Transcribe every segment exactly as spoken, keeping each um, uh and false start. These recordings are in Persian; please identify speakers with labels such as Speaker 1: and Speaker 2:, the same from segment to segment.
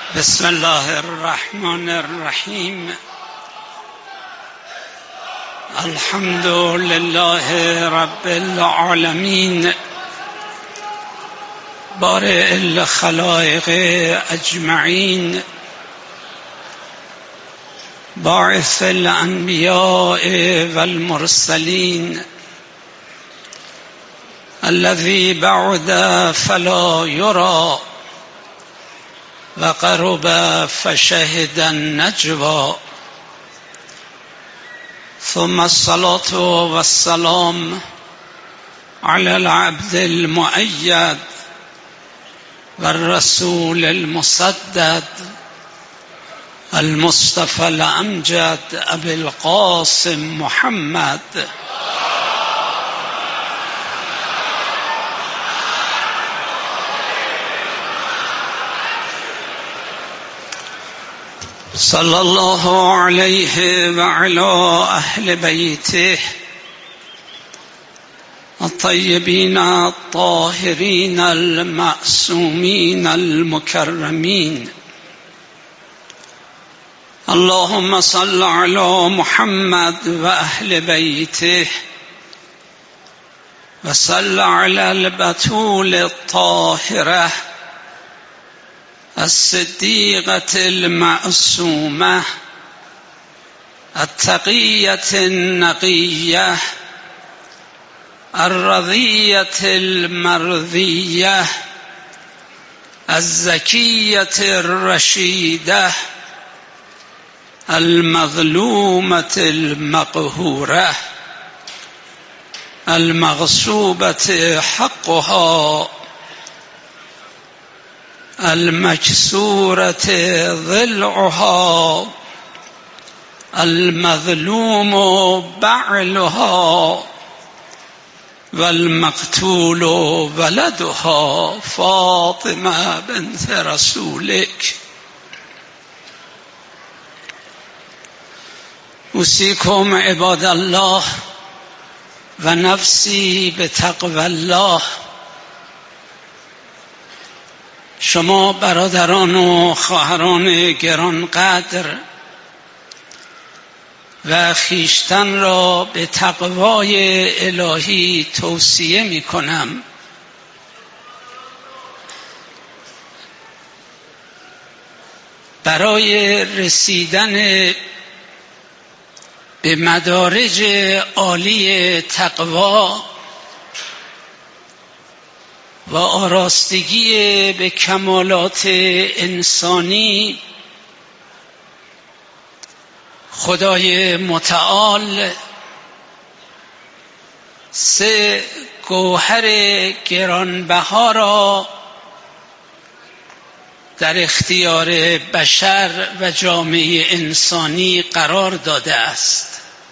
Speaker 1: بسم الله الرحمن الرحیم. الحمد لله رب العالمین، بارئ الخلائق اجمعین، باعث الانبیاء والمرسلین، الذي بعد فلا يرى وقرب فشهد النجوى، ثم الصلاة والسلام على العبد المؤيد والرسول المسدد المصطفى الأمجد أبي القاسم محمد صلى الله عليه وعلى أهل بيته الطيبين الطاهرين المعصومين المكرمين. اللهم صل على محمد وأهل بيته وصل على البتول الطاهرة الصديقة المعصومة التقية النقية الرضية المرضية الزكية الرشيدة المظلومة المقهورة المغصوبة حقها المكسورة ضلعها المظلوم بعلها والمقتول ولدها فاطمة بنت رسولك. أوصيكم عباد الله ونفسي بتقوى الله. شما برادران و خواهران گرانقدر و خویشتن را به تقوای الهی توصیه می کنم. برای رسیدن به مدارج عالی تقوا و آراستگی به کمالات انسانی، خدای متعال سه گوهر گرانبها را در اختیار بشر و جامعه انسانی قرار داده است.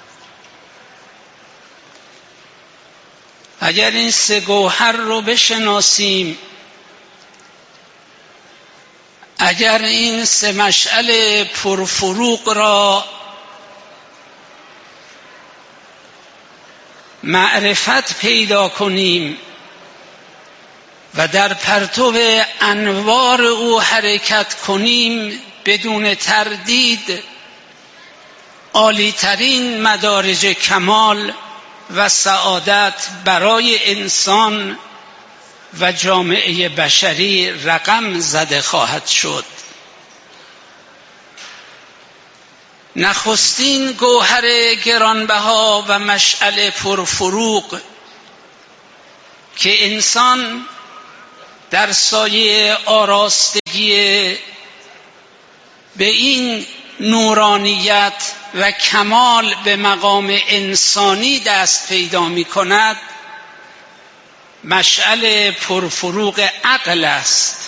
Speaker 1: اگر این سه گوهر رو بشناسیم، اگر این سه مشعل پرفروغ را معرفت پیدا کنیم و در پرتو انوار او حرکت کنیم، بدون تردید عالی‌ترین مدارج کمال و سعادت برای انسان و جامعه بشری رقم زده خواهد شد. نخستین گوهر گرانبها و مشعل پرفروغ که انسان در سایه آراستگی به این نورانیت و کمال به مقام انسانی دست پیدا می کند، مشعل پرفروغ عقل است.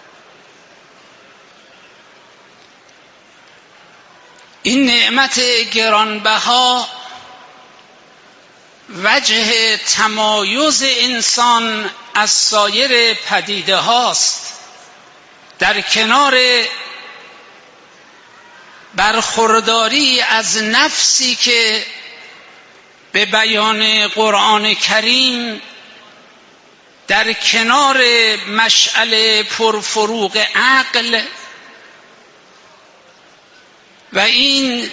Speaker 1: این نعمت گرانبها وجه تمایز انسان از سایر پدیده هاست. در کنار برخورداری از نفسی که به بیان قرآن کریم در کنار مشعل پرفروغ عقل و این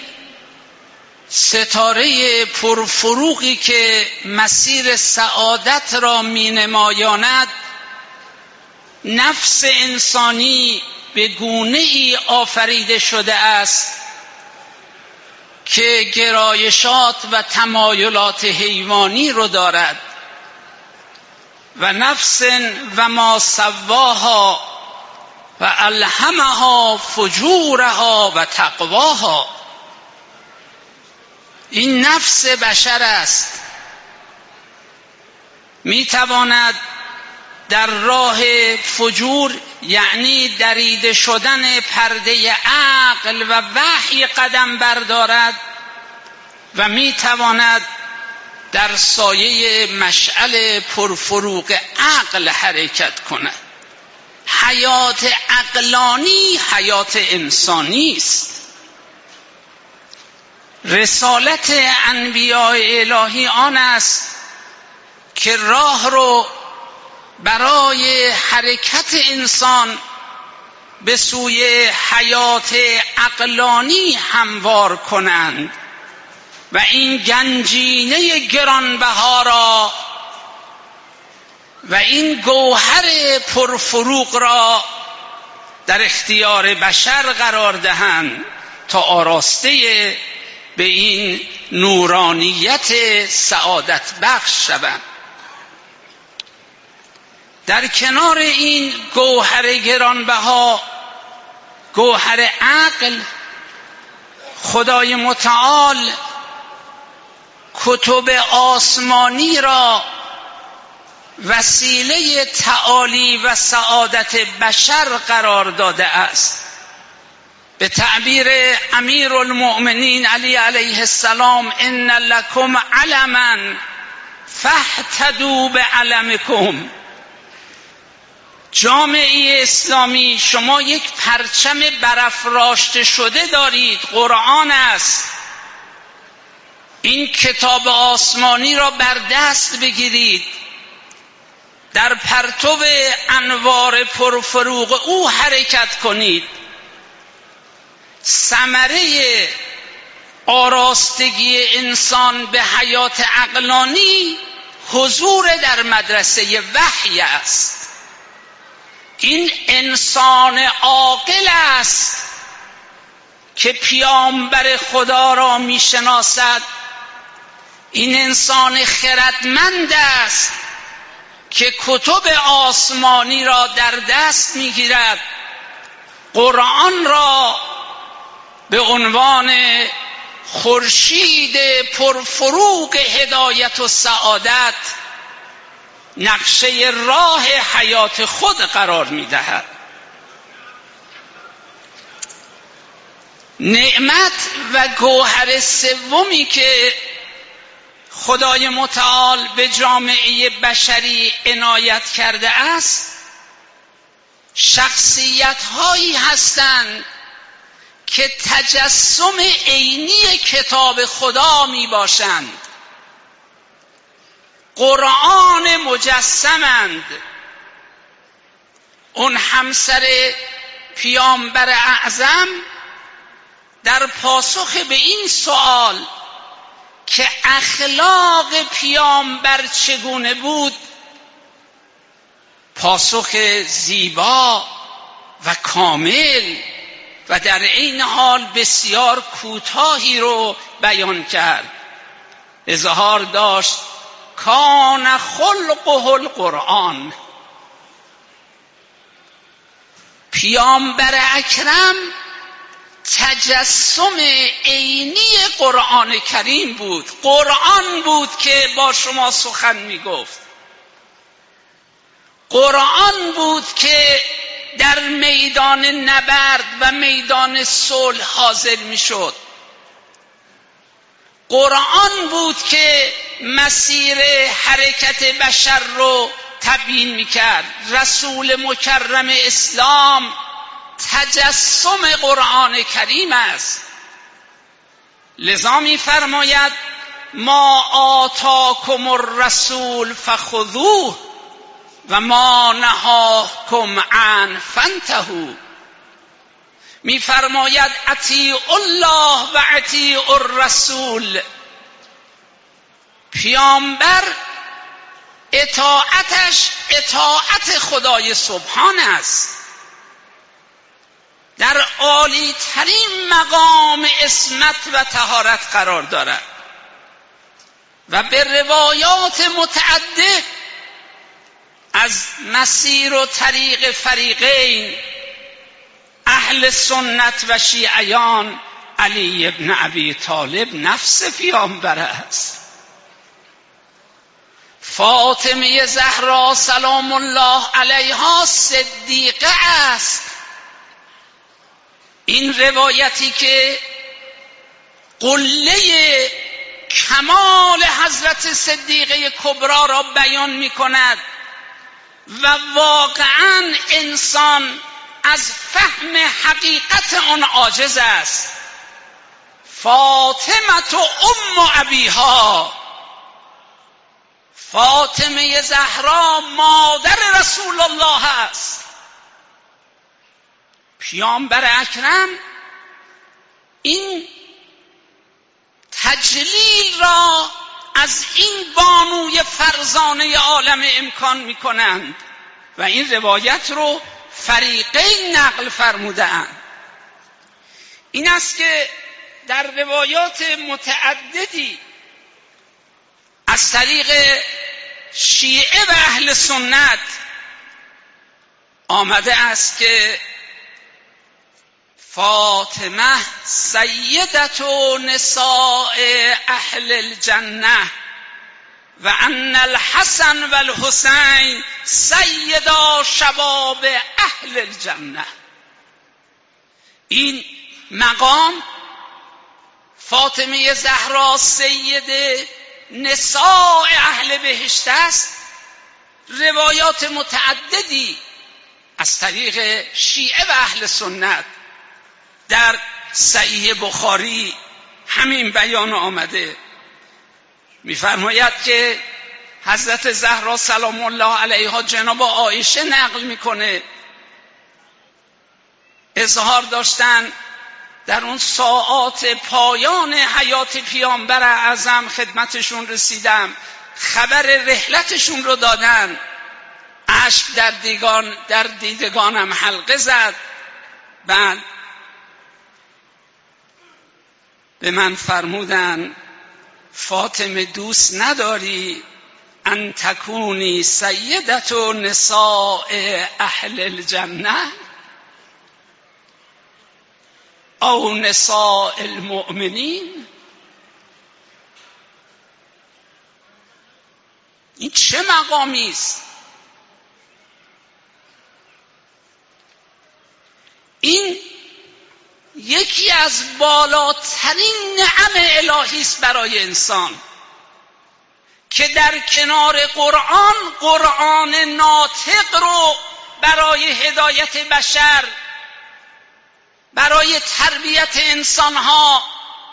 Speaker 1: ستاره پرفروغی که مسیر سعادت را می نمایاند، نفس انسانی به گونه ای آفریده شده است که گرایشات و تمایلات حیوانی رو دارد و نفس و ما سواها و الهمها فجورها و تقواها. این نفس بشر است، می تواند در راه فجور یعنی دریده شدن پرده عقل و وحی قدم بردارد و می تواند در سایه مشعل پرفروغ عقل حرکت کند. حیات عقلانی حیات انسانی است. رسالت انبیاء الهی آن است که راه رو برای حرکت انسان به سوی حیات عقلانی هموار کنند و این گنجینه گرانبها را و این گوهر پرفروغ را در اختیار بشر قرار دهند تا آراسته به این نورانیت سعادت بخش شوند. در کنار این گوهر گرانبها، گوهر عقل، خدای متعال کتب آسمانی را وسیله تعالی و سعادت بشر قرار داده است. به تعبیر امیر المؤمنین علی علیه السلام: ان لکم علما فاهتدوا بعلمکم. جامعه اسلامی، شما یک پرچم برافراشته شده دارید، قرآن است. این کتاب آسمانی را بر دست بگیرید، در پرتو انوار پرفروغ او حرکت کنید. ثمره آراستگی انسان به حیات عقلانی حضور در مدرسه وحی است. این انسان عاقل است که پیامبر خدا را میشناسد. این انسان خردمند است که کتب آسمانی را در دست میگیرد، قرآن را به عنوان خورشید پرفروغ هدایت و سعادت نقشه راه حیات خود قرار میدهد. نعمت و گوهر سومی که خدای متعال به جامعه بشری عنایت کرده است، شخصیت هایی هستند که تجسم عینی کتاب خدا می باشند. قرآن مجسمند. اون همسر پیامبر اعظم در پاسخ به این سوال که اخلاق پیامبر چگونه بود، پاسخ زیبا و کامل و در عین حال بسیار کوتاهی رو بیان کرد. اظهار داشت کان خلقه القرآن. پیامبر اکرم تجسم عینی قرآن کریم بود. قرآن بود که با شما سخن می گفت. قرآن بود که در میدان نبرد و میدان صلح حاضر می شد. قرآن بود که مسیر حرکت بشر رو تبیین می کرد. رسول مکرم اسلام تجسم قرآن کریم است. لذا می فرماید ما آتاکم الرسول فخذوه و ما نهاکم عنه فانتهوا. میفرماید اطیعوا الله و اطیعوا الرسول. پیامبر اطاعتش اطاعت خدای سبحان است، در عالی ترین مقام عصمت و طهارت قرار دارد و به روایات متعدد از مسیر و طریق فریقین اهل سنت و شیعیان علی ابن ابی طالب نفس پیامبر است. فاطمه زهرا سلام الله علیها صدیقه است. این روایتی که قله کمال حضرت صدیقه کبرا را بیان می کند و واقعا انسان از فهم حقیقت آن عاجز است. فاطمه ام ابیها، فاطمه زهرا مادر رسول الله است. پیامبر اکرم این تجلیل را از این بانوی فرزانه عالم امکان می کنند و این روایت رو فریقین نقل فرمودند. این است که در روایات متعددی از طریق شیعه و اهل سنت آمده است که فاطمه سیدت نساء اهل الجنه و ان الحسن و الحسین سیدا شباب اهل الجنه. این مقام فاطمه زهرا سید نساء اهل بهشت است. روایات متعددی از طریق شیعه و اهل سنت در صحیح بخاری همین بیان آمده. می‌فرماید که حضرت زهرا سلام الله علیها جناب عایشه نقل میکنه اظهار داشتن در اون ساعات پایان حیات پیامبر اعظم خدمتشون رسیدم، خبر رحلتشون رو دادن، اشک در دیگان در دیدگانم حلقه زد. بعد به من فرمودن فاطمه دوست نداری ان تکونی سیدت نساء اهل الجنه او نساء المؤمنین؟ این چه مقامی است؟ این یکی از بالاترین نعم الهی است برای انسان که در کنار قرآن، قرآن ناطق رو برای هدایت بشر، برای تربیت انسانها،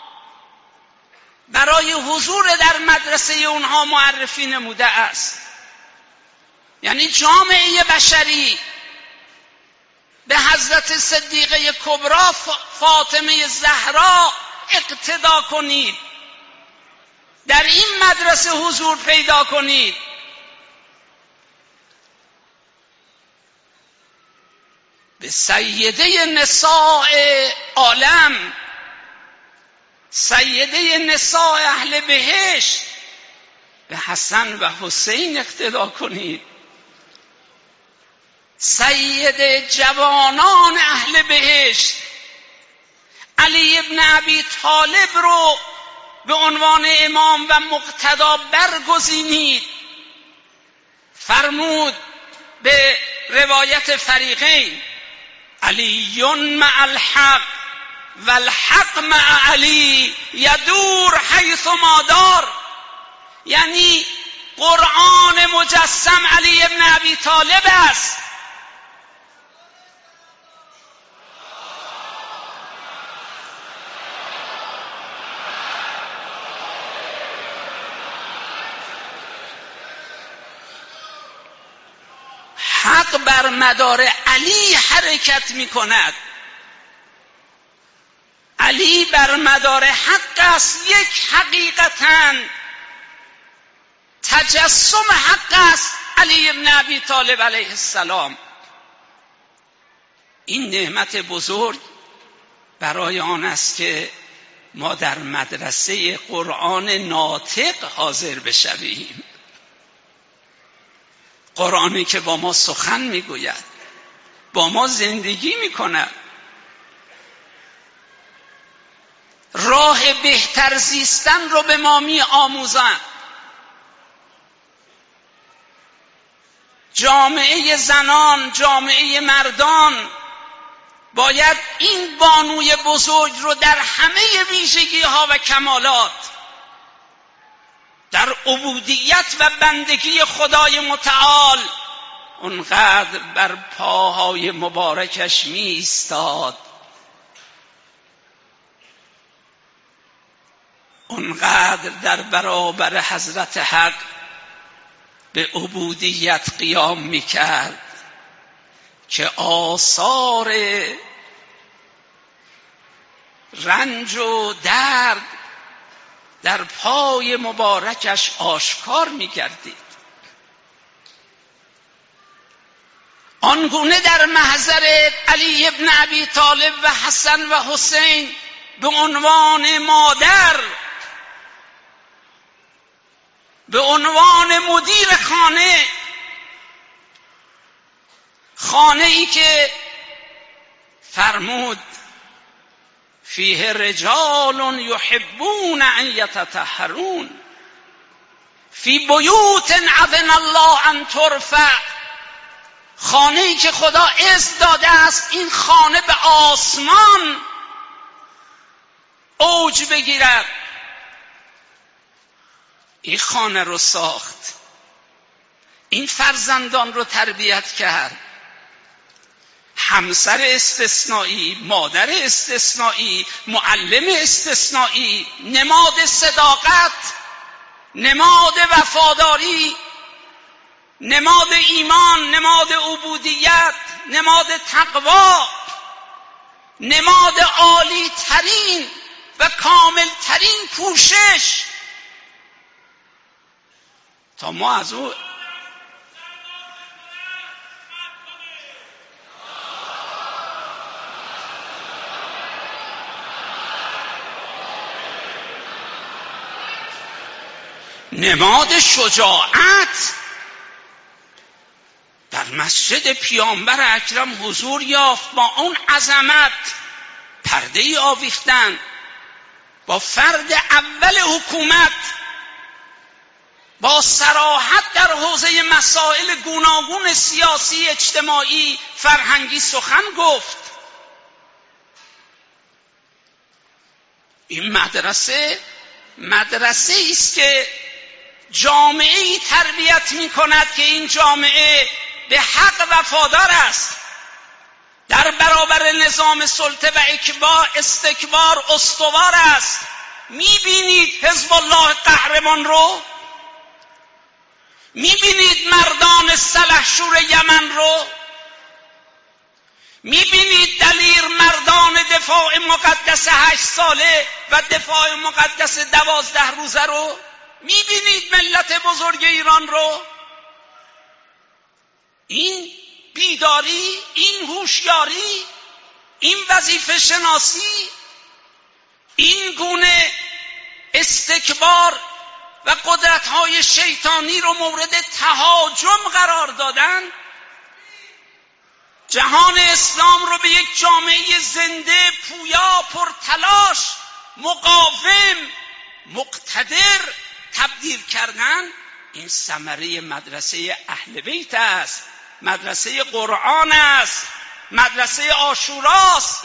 Speaker 1: برای حضور در مدرسه اونها معرفی نموده است. یعنی جامعه بشری به حضرت صدیقه کبرا فاطمه زهرا اقتدا کنید، در این مدرسه حضور پیدا کنید. به سیده نساء عالم، سیده نساء اهل بهشت، به حسن و حسین اقتدا کنید. سید جوانان اهل بهشت علی ابن ابی طالب رو به عنوان امام و مقتدا برگزینید. فرمود به روایت فریقین علی مع الحق و الحق مع علی یدور حیث ما دار. یعنی قرآن مجسم علی ابن ابی طالب است، حق بر مدار علی حرکت می کند. علی بر مدار حق است، یک حقیقتاً تجسم حق است علی ابن ابی طالب علیه السلام. این نعمت بزرگ برای آن است که ما در مدرسه قرآن ناطق حاضر بشویم، قرآنی که با ما سخن میگوید، با ما زندگی میکند، راه بهتر زیستن رو به ما می آموزند. جامعه زنان، جامعه مردان باید این بانوی بزرگ رو در همه ویژگی ها و کمالات، در عبودیت و بندگی خدای متعال اونقدر بر پاهای مبارکش می ایستاد، اونقدر در برابر حضرت حق به عبودیت قیام میکرد که آثار رنج و درد در پای مبارکش آشکار میگردید. آنگونه در محضر علی ابن ابی طالب و حسن و حسین به عنوان مادر، به عنوان مدیر خانه، خانه ای که فرمود فیه رجال یحبون ان یتطهرون فی بیوت اذن الله ان ترفع، خانه ای که خدا اذن داده است این خانه به آسمان اوج بگیرد. این خانه رو ساخت، این فرزندان رو تربیت کرد، همسر استثنایی، مادر استثنایی، معلم استثنایی، نماد صداقت، نماد وفاداری، نماد ایمان، نماد عبودیت، نماد تقوا، نماد عالی ترین و کامل ترین کوشش تا ما از او نماد شجاعت در مسجد پیامبر اکرم حضور یافت، با اون عظمت پرده ای آویختن، با فرد اول حکومت با صراحت در حوزه مسائل گوناگون سیاسی، اجتماعی، فرهنگی سخن گفت. این مدرسه مدرسه است که جامعه ای تربیت می کند که این جامعه به حق وفادار است، در برابر نظام سلطه و اکبار استکبار استوار است. می بینید حزب الله قهرمان رو، می بینید مردان سلحشور یمن رو، می بینید دلیر مردان دفاع مقدس هشت ساله و دفاع مقدس دوازده روزه رو، می بینید ملت بزرگ ایران رو. این بیداری، این هوشیاری، این وظیفه شناسی، این گونه استکبار و قدرت‌های شیطانی رو مورد تهاجم قرار دادن، جهان اسلام رو به یک جامعه زنده، پویا، پرتلاش، مقاوم، مقتدر تبدیل کردن. این ثمره مدرسه اهل بیت است، مدرسه قرآن است، مدرسه عاشوراست،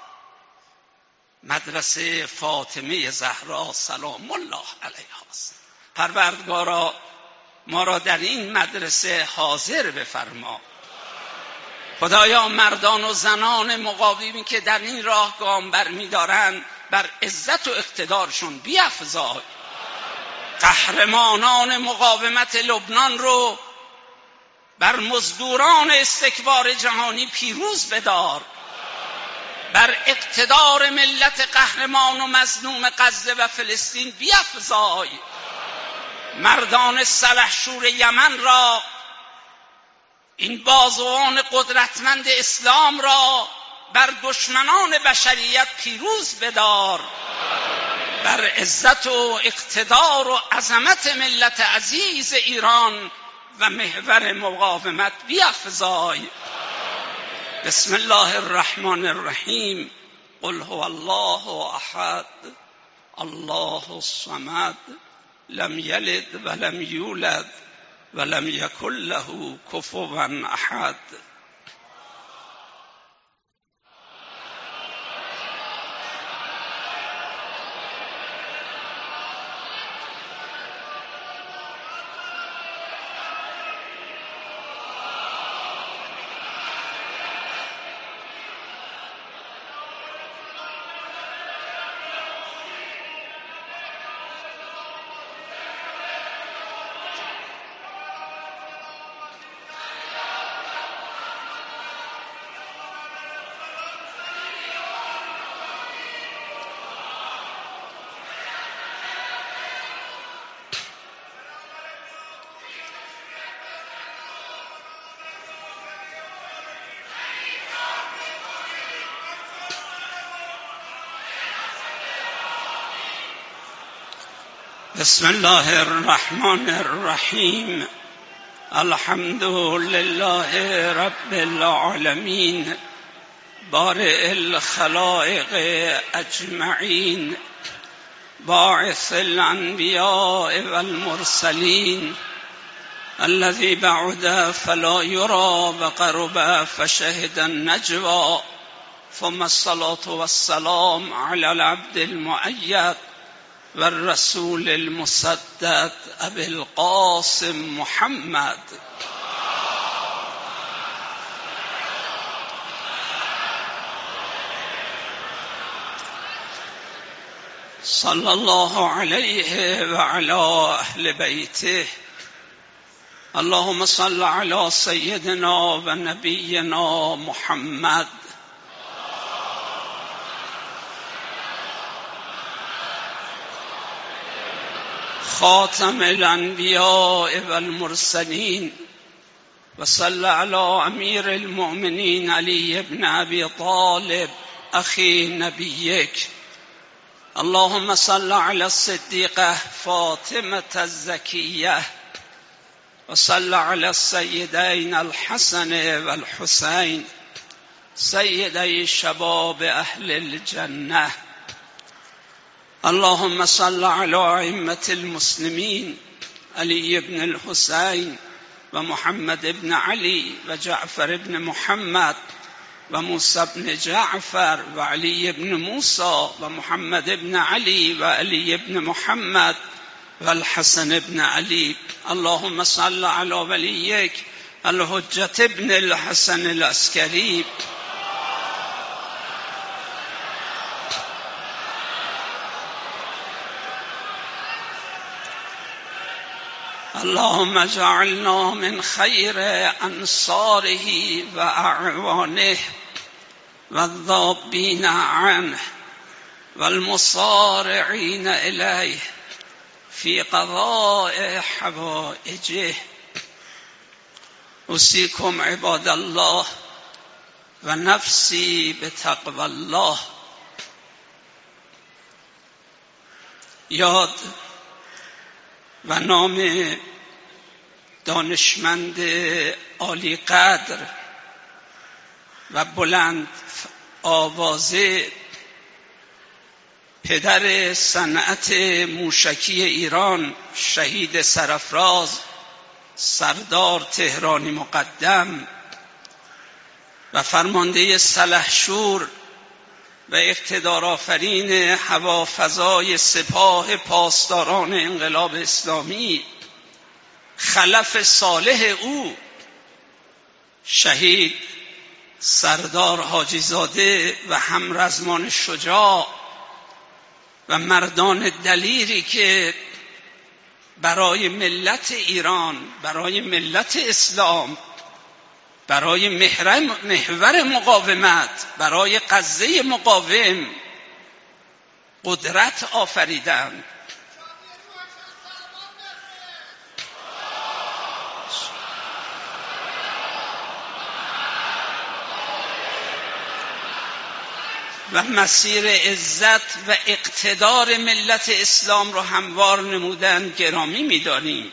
Speaker 1: مدرسه فاطمه زهرا سلام الله علیها است. پروردگارا ما را در این مدرسه حاضر بفرما. خدایا مردان و زنان مقاومی که در این راه گام برمی‌دارند بر عزت و اقتدارشون بیفزای. قهرمانان مقاومت لبنان رو بر مزدوران استکبار جهانی پیروز بدار. بر اقتدار ملت قهرمان و مظلوم غزه و فلسطین بیفزای. مردان سلحشور یمن را، این بازوان قدرتمند اسلام را بر دشمنان بشریت پیروز بدار. بر عزت و اقتدار و عظمت ملت عزیز ایران و محور مقاومت بیفزای. بسم الله الرحمن الرحیم. قل هو الله احد الله الصمد لم یلد ولم یولد ولم یکن له کفوا احد. بسم الله الرحمن الرحیم. الحمد لله رب العالمین بارئ الخلائق اجمعین باعث الانبیاء والمرسلین الذي بعد فلا يرى وقرب فشهد النجوى ثم الصلاة والسلام على العبد المؤيد والرسول المسدد ابي القاسم محمد. صلى الله عليه وعلى اهل بيته. اللهم صل على سيدنا ونبينا محمد خاتم الانبیاء والمرسلین و صل علی امیر المؤمنین علی ابن ابی طالب اخی نبیک. اللهم صل علی الصدیقه فاطمه الزکیه و صل علی السیدین الحسن والحسین سیدی شباب اهل الجنه. اللهم صل على ائمة المسلمين علي بن الحسين ومحمد بن علي وجعفر بن محمد وموسى بن جعفر وعلي بن موسى ومحمد بن علي وعلي بن محمد والحسن بن علي. اللهم صل على وليك الحجة بن الحسن العسكري. اللهم اجعلنا من خير أنصاره وأعوانه والذابين عنه والمصارعين إليه في قضاء حوائجه. أوصيكم عباد الله ونفسي بتقوى الله. یاد و نام دانشمند عالی قدر و بلند آوازه پدر صنعت موشکی ایران شهید سرافراز سردار تهرانی مقدم و فرمانده سلحشور و اقتدارآفرین هوافضای سپاه پاسداران انقلاب اسلامی خلف صالح او شهید سردار حاجی زاده و همرزمان شجاع و مردان دلیری که برای ملت ایران، برای ملت اسلام برای محور مقاومت، برای غزه مقاوم قدرت آفریدند. و مسیر عزت و اقتدار ملت اسلام را هموار نمودند. گرامی می‌داریم.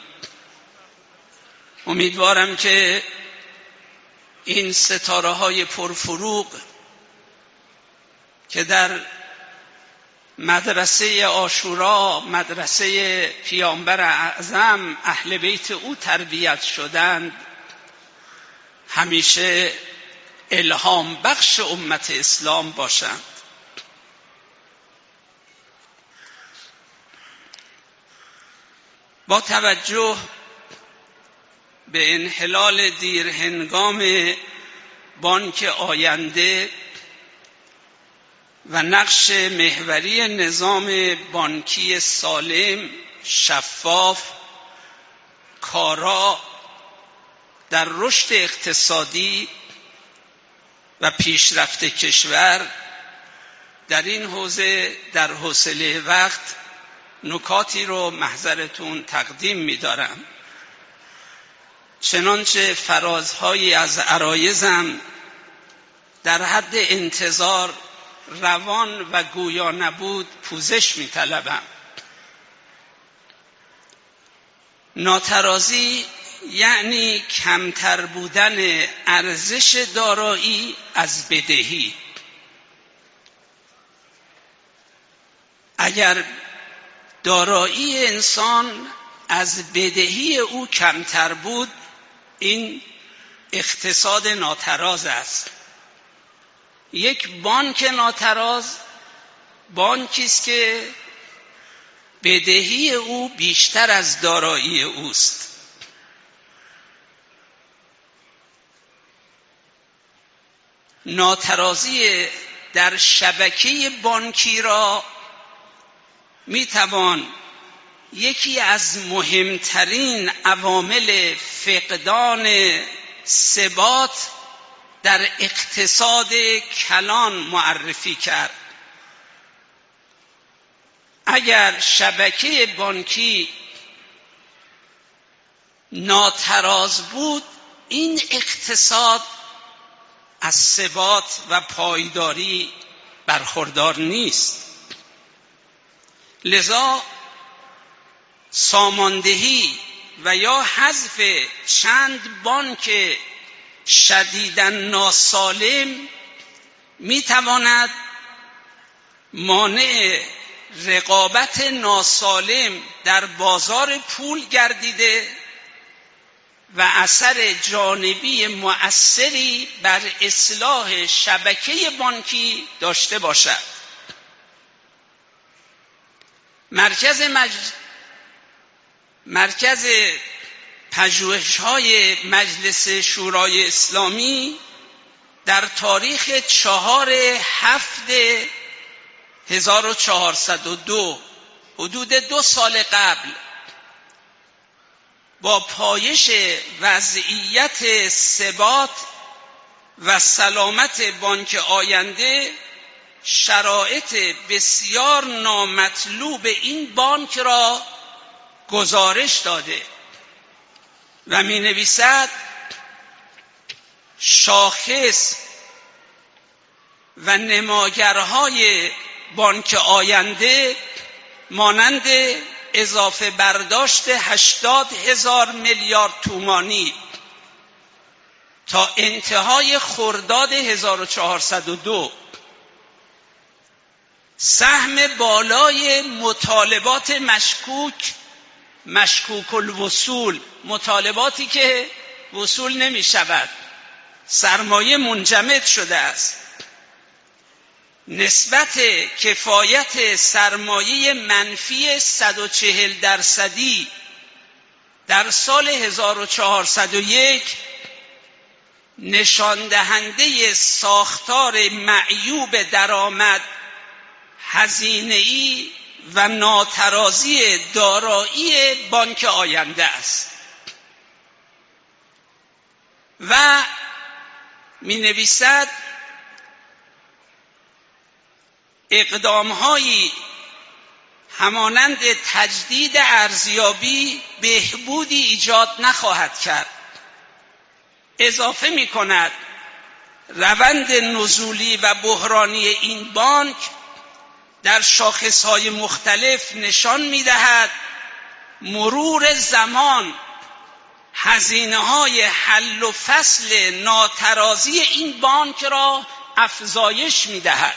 Speaker 1: امیدوارم که این ستاره های پرفروغ که در مدرسه عاشورا، مدرسه پیامبر اعظم اهل بیت او تربیت شدند، همیشه الهام بخش امت اسلام باشند. با توجه به انحلال دیرهنگام بانک آینده و نقش محوری نظام بانکی سالم، شفاف، کارا در رشد اقتصادی و پیشرفت کشور، در این حوزه در حوصله وقت نکاتی رو محضرتون تقدیم می‌دارم. چنانچه فرازهایی از عرایزم در حد انتظار روان و گویا نبود پوزش می‌طلبم. ناترازی یعنی کمتر بودن ارزش دارایی از بدهی. اگر دارایی انسان از بدهی او کمتر بود، این اقتصاد ناتراز است. یک بانک ناتراز بانکی است که بدهی او بیشتر از دارایی اوست. ناترازی در شبکه بانکی را میتوان یکی از مهمترین عوامل فقدان ثبات در اقتصاد کلان معرفی کرد. اگر شبکه بانکی ناتراز بود، این اقتصاد از ثبات و پایداری برخوردار نیست. لذا ساماندهی و یا حذف چند بانک شدیداً ناسالم میتواند مانع رقابت ناسالم در بازار پول گردیده و اثر جانبی مؤثری بر اصلاح شبکه بانکی داشته باشد. مرکز مج... مرکز پژوهش‌های مجلس شورای اسلامی در تاریخ چهار هفت هزار و چهارصد و دو، حدود دو سال قبل، با پایش وضعیت ثبات و سلامت بانک آینده شرایط بسیار نامطلوب این بانک را گزارش داده و می نویسد شاخص و نماگرهای بانک آینده مانند اضافه برداشت هشتاد هزار میلیارد تومانی تا انتهای خرداد هزار و چهارصد و دو، سهم بالای مطالبات مشکوک مشکوک الوصول، مطالباتی که وصول نمی شود، سرمایه منجمد شده است، نسبت کفایت سرمایه منفی صد و چهل درصدی در سال هزار و چهارصد و یک نشان دهنده ساختار معیوب درآمد، هزینه‌ای و ناترازی دارایی بانک آینده است و می نویسد اقدام‌هایی همانند تجدید ارزیابی بهبودی ایجاد نخواهد کرد. اضافه می کند روند نزولی و بحرانی این بانک در شاخصهای مختلف نشان می دهد مرور زمان هزینه‌های حل و فصل ناترازی این بانک را افزایش می دهد.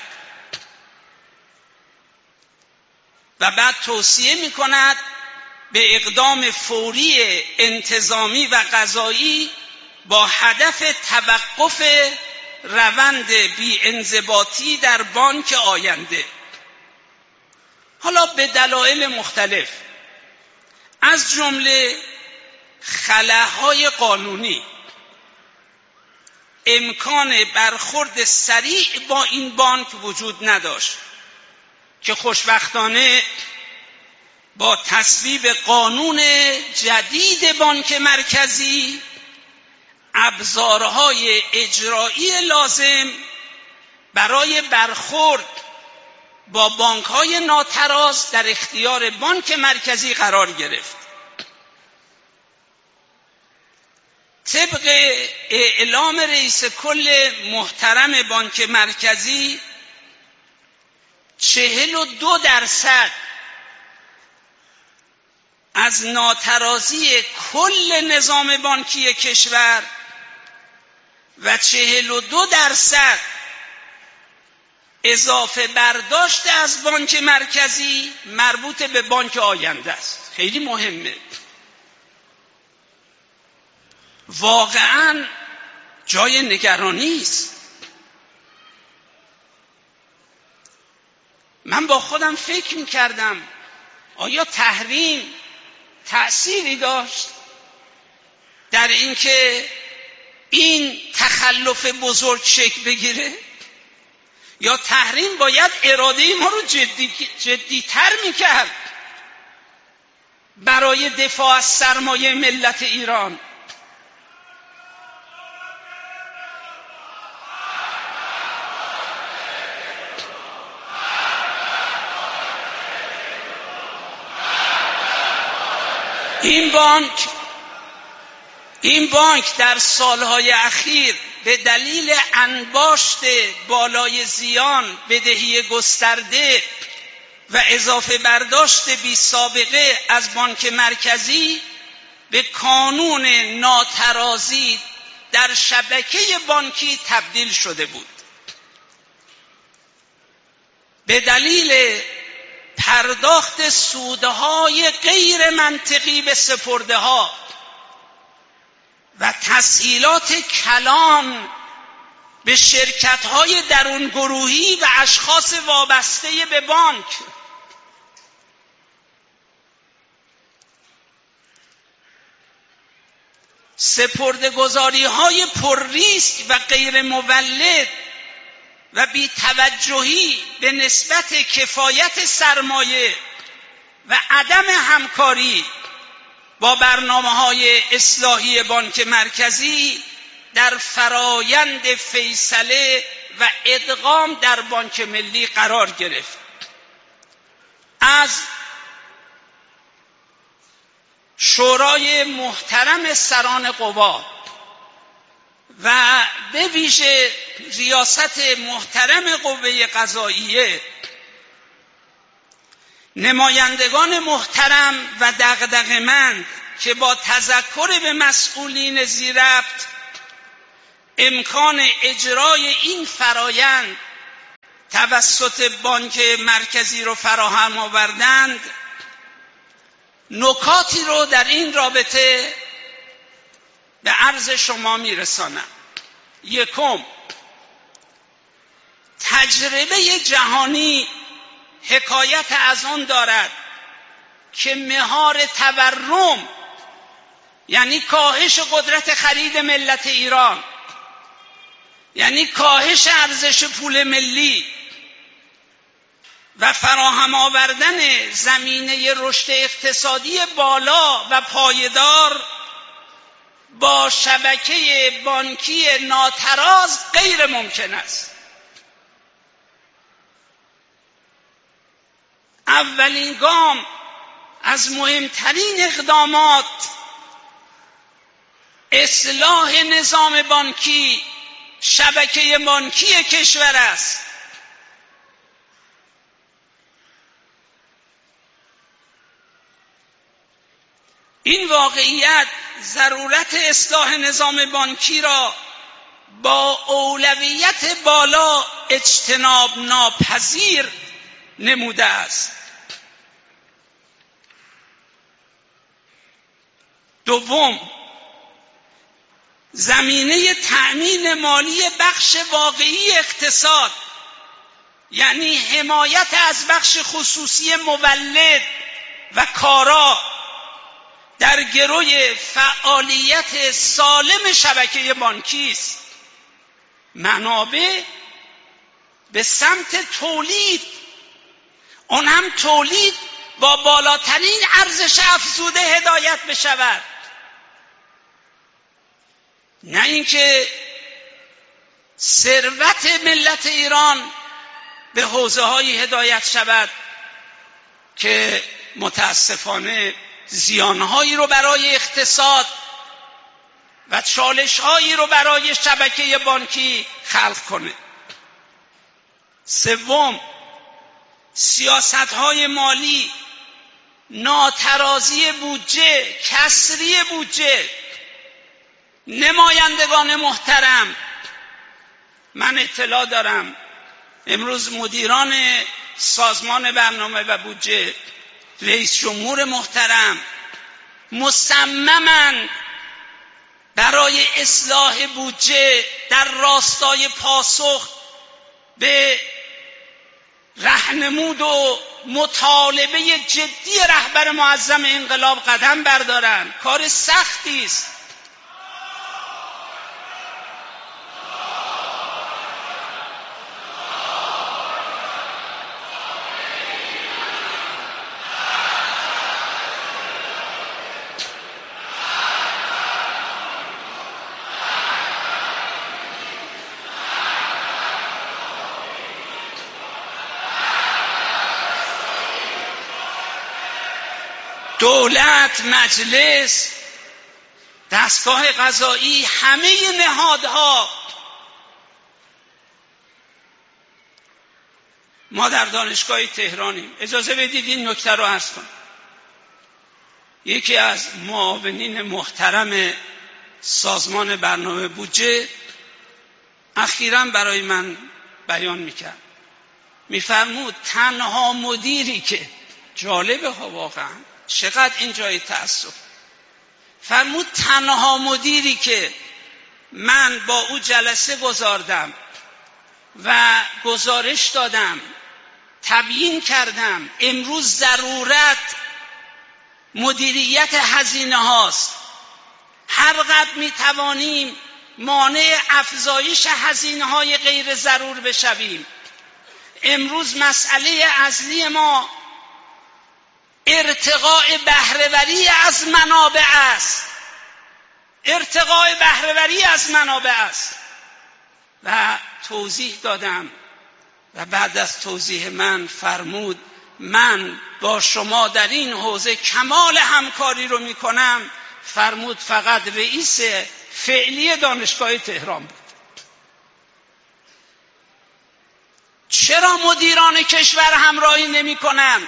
Speaker 1: و بعد توصیه می کند به اقدام فوری انتظامی و قضایی با هدف توقف روند بی انضباطی در بانک آینده. حالا به دلایل مختلف از جمله خلاهای قانونی امکان برخورد سریع با این بانک وجود نداشت که خوشبختانه با تصویب قانون جدید بانک مرکزی ابزارهای اجرایی لازم برای برخورد با بانک‌های ناتراز در اختیار بانک مرکزی قرار گرفت. طبق اعلام رئیس کل محترم بانک مرکزی چهل و دو درصد از ناترازی کل نظام بانکی کشور و چهل و دو درصد اضافه برداشت از بانک مرکزی مربوط به بانک آینده است. خیلی مهمه. واقعاً جای نگرانی است. من با خودم فکر می‌کردم آیا تحریم تأثیری داشت در اینکه این تخلف بزرگ شکل بگیره؟ یا تحریم باید اراده ما رو جدی جدی‌تر می‌کرد برای دفاع از سرمایه ملت ایران؟ این بانک این بانک در سالهای اخیر به دلیل انباشت بالای زیان، بدهی گسترده و اضافه برداشت بی سابقه از بانک مرکزی به کانون ناترازی در شبکه بانکی تبدیل شده بود. به دلیل پرداخت سودهای غیر منطقی به سپرده‌ها و تسهیلات کلان به شرکت‌های درون گروهی و اشخاص وابسته به بانک، سپرده‌گذاری‌های پر ریسک و غیر مولد و بی توجهی به نسبت کفایت سرمایه و عدم همکاری با برنامه‌های اصلاحی بانک مرکزی در فرایند فیصله و ادغام در بانک ملی قرار گرفت. از شورای محترم سران قوا و به ویژه ریاست محترم قوه قضاییه، نمایندگان محترم و دغدغه‌مند که با تذکر به مسئولین ذی‌ربط امکان اجرای این فرایند توسط بانک مرکزی رو فراهم آوردند، نکاتی رو در این رابطه به عرض شما میرسانم. یکم، تجربه جهانی حکایت از آن دارد که مهار تورم، یعنی کاهش قدرت خرید ملت ایران، یعنی کاهش ارزش پول ملی و فراهم آوردن زمینه رشد اقتصادی بالا و پایدار، با شبکه بانکی ناتراز غیر ممکن است. اولین گام از مهمترین اقدامات اصلاح نظام بانکی، شبکه بانکی کشور است. این واقعیت ضرورت اصلاح نظام بانکی را با اولویت بالا اجتناب ناپذیر نموده است. دوم، زمینه تأمین مالی بخش واقعی اقتصاد، یعنی حمایت از بخش خصوصی مولد و کارا در گروی فعالیت سالم شبکه بانکی است. منابع به سمت تولید، اون هم تولید با بالاترین ارزش افزوده هدایت بشود، نه اینکه ثروت ملت ایران به حوزه‌هایی هدایت شود که متاسفانه زیانهایی رو برای اقتصاد و چالشهایی رو برای شبکه بانکی خلق کنه. سوم، سیاست‌های مالی، ناترازی بودجه، کسری بودجه. نمایندگان محترم، من اطلاع دارم امروز مدیران سازمان برنامه و بودجه، رئیس جمهور محترم مصمماً برای اصلاح بودجه در راستای پاسخ به راهنمود و مطالبه جدی رهبر معظم انقلاب قدم بردارند. کار سختی است. دولت، مجلس، دستگاه قضایی، همه نهادها. ما در دانشگاه تهرانیم. اجازه بدید این نکته رو عرض کنم. یکی از معاونین محترم سازمان برنامه بودجه اخیراً برای من بیان میکرد، میفرمود تنها مدیری که، جالبه ها واقعاً چقدر این جای تأسف، فرمود تنها مدیری که من با او جلسه گذاردم و گزارش دادم، تبیین کردم امروز ضرورت مدیریت هزینه هاست، هر قدر می توانیم مانع افزایش هزینه های غیر ضرور بشویم. امروز مسئله اصلی ما ارتقاء بهره‌وری از منابع است. ارتقاء بهره‌وری از منابع است. و توضیح دادم و بعد از توضیح من فرمود من با شما در این حوزه کمال همکاری رو میکنم. فرمود فقط رئیس فعلی دانشگاه تهران بود. چرا مدیران کشور همراهی نمی کنند؟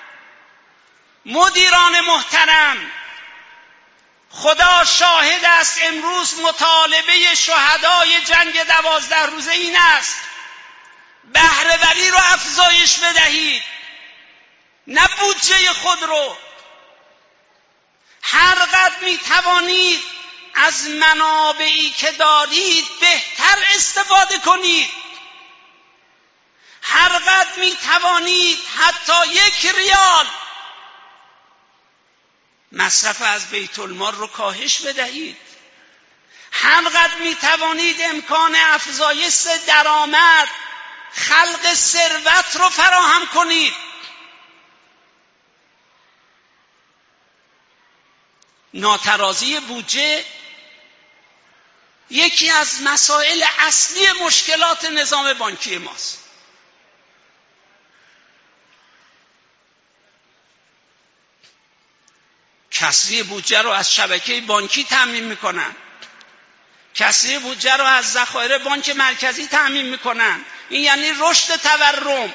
Speaker 1: مدیران محترم، خدا شاهد است امروز مطالبه شهدای جنگ دوازده روزه این است بهره‌وری رو افزایش بدهید، نه بودجه خود رو. هر قدر می توانید از منابعی که دارید بهتر استفاده کنید. هر قدر می توانید حتی یک ریال مصرف از بیت المال رو کاهش بدهید. هر قدر می توانید امکان افزایش درآمد، خلق ثروت رو فراهم کنید. ناترازی بودجه یکی از مسائل اصلی مشکلات نظام بانکی ماست. کسری بودجه رو از شبکه بانکی تامین میکنن، کسری بودجه رو از ذخایر بانک مرکزی تامین میکنن. این یعنی رشد تورم.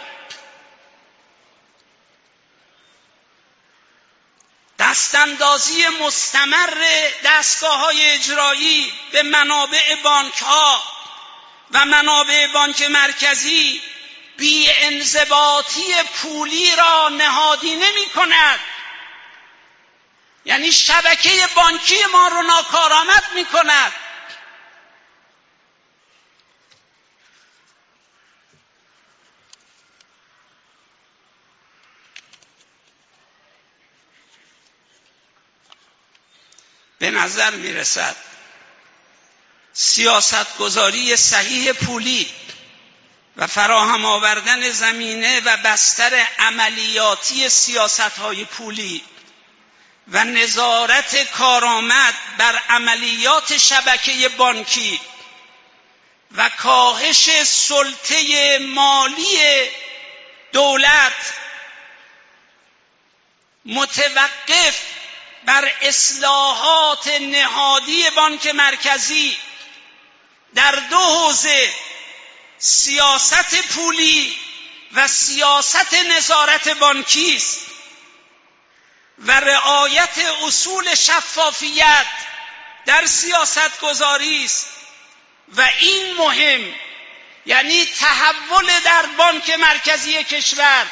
Speaker 1: دستاندازی مستمر دستگاه‌های اجرایی به منابع بانک‌ها و منابع بانک مرکزی بی انضباطی پولی را نهادینه می‌کند. یعنی شبکه بانکی ما رو ناکارآمد می‌کند. به نظر میرسد سیاستگذاری صحیح پولی و فراهم آوردن زمینه و بستر عملیاتی سیاست‌های پولی و نظارت کارآمد بر عملیات شبکه بانکی و کاهش سلطه مالی دولت متوقف بر اصلاحات نهادی بانک مرکزی در دو حوزه، سیاست پولی و سیاست نظارت بانکی است و رعایت اصول شفافیت در سیاست گذاری است. و این مهم، یعنی تحول در بانک مرکزی کشور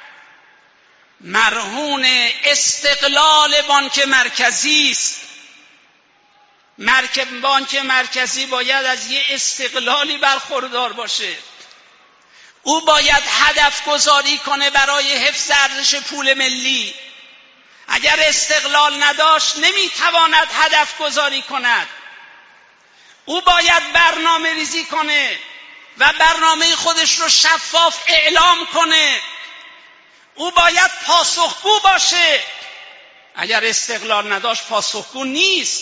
Speaker 1: مرهون استقلال بانک مرکزی است. بانک مرکزی باید از یه استقلالی برخوردار باشه. او باید هدف گذاری کنه برای حفظ ارزش پول ملی. اگر استقلال نداشت نمیتواند هدف گذاری کند. او باید برنامه ریزی کنه و برنامه خودش رو شفاف اعلام کنه. او باید پاسخگو باشه. اگر استقلال نداشت پاسخگو نیست.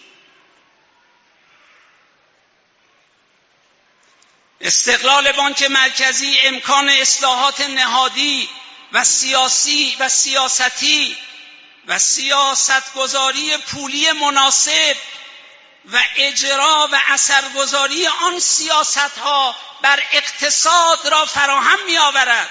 Speaker 1: استقلال بانک مرکزی امکان اصلاحات نهادی و سیاسی و سیاستی و سیاستگذاری پولی مناسب و اجرا و اثرگذاری آن سیاستها بر اقتصاد را فراهم می آورد.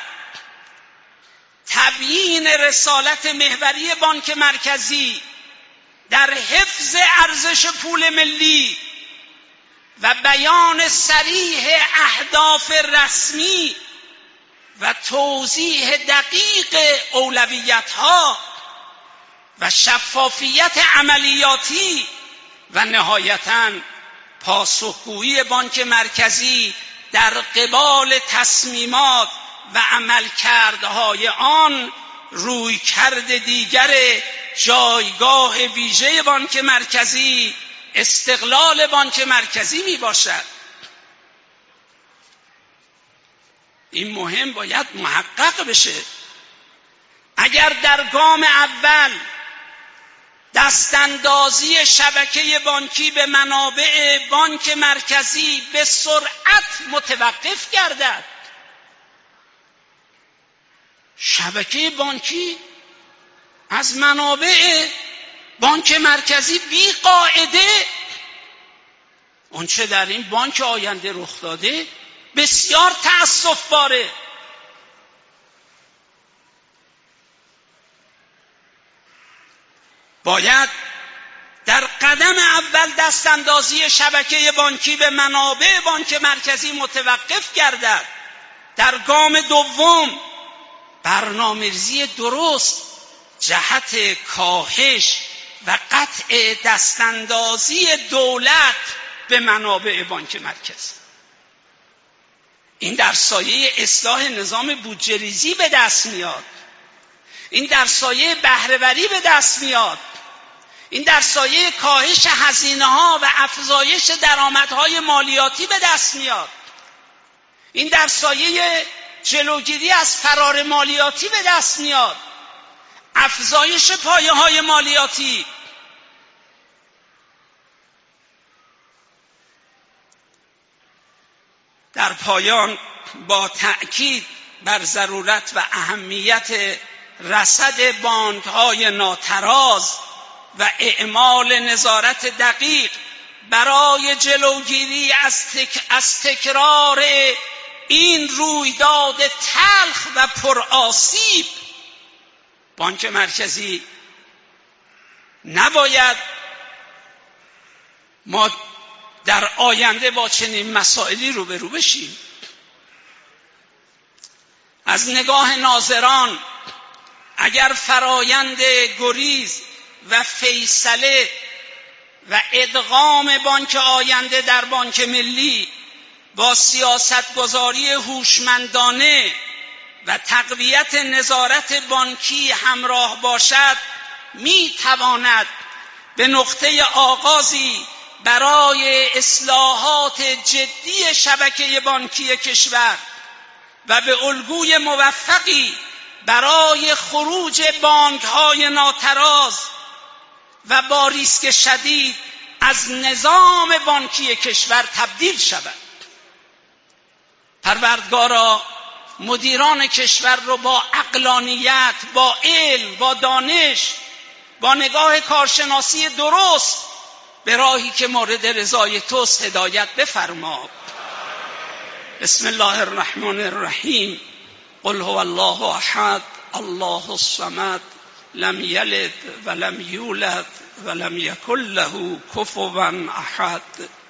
Speaker 1: تبیین رسالت محوری بانک مرکزی در حفظ ارزش پول ملی و بیان صریح اهداف رسمی و توضیح دقیق اولویت‌ها و شفافیت عملیاتی و نهایتاً پاسخگویی بانک مرکزی در قبال تصمیمات و عملکردهای آن رویکرد دیگر جایگاه ویژه بانک مرکزی استقلال بانک مرکزی می باشد. این مهم باید محقق بشه. اگر در گام اول دستاندازی شبکه بانکی به منابع بانک مرکزی به سرعت متوقف گردد، شبکه بانکی از منابع بانک مرکزی بی قاعده اونچه در این بانک آینده رخ داده بسیار تأسف باره. باید در قدم اول دستاندازی شبکه بانکی به منابع بانک مرکزی متوقف گردد. در گام دوم برنامه‌ریزی درست جهت کاهش و قطع دستاندازی دولت به منابع بانک مرکزی. این در سایه اصلاح نظام بودجه ریزی به دست میاد. این در سایه بهره‌وری به دست میاد. این در سایه کاهش هزینه‌ها و افزایش درآمدهای مالیاتی به دست میاد. این در سایه جلوگیری از فرار مالیاتی به دست میاد. افزایش پایه‌های مالیاتی. در پایان با تأکید بر ضرورت و اهمیت رصد باندهای ناتراز و اعمال نظارت دقیق برای جلوگیری از, تک... از تکرار این رویداد تلخ و پرآسیب، بانک مرکزی نباید ما در آینده با چنین مسائلی روبرو بشیم. از نگاه ناظران اگر فرایند گریز و فیصله و ادغام بانک آینده در بانک ملی با سیاستگذاری هوشمندانه و تقویت نظارت بانکی همراه باشد، می تواند به نقطه آغازی برای اصلاحات جدی شبکه بانکی کشور و به الگوی موفقی برای خروج بانک‌های ناتراز و با ریسک شدید از نظام بانکی کشور تبدیل شود. پروردگارا مدیران کشور رو با عقلانیت، با علم، با دانش، با نگاه کارشناسی درست به راهی که مورد رضای توست هدایت بفرما. بسم الله الرحمن الرحیم. قل هو الله احد الله الصمد لم یلد ولم یولد ولم یکن له کفوا احد.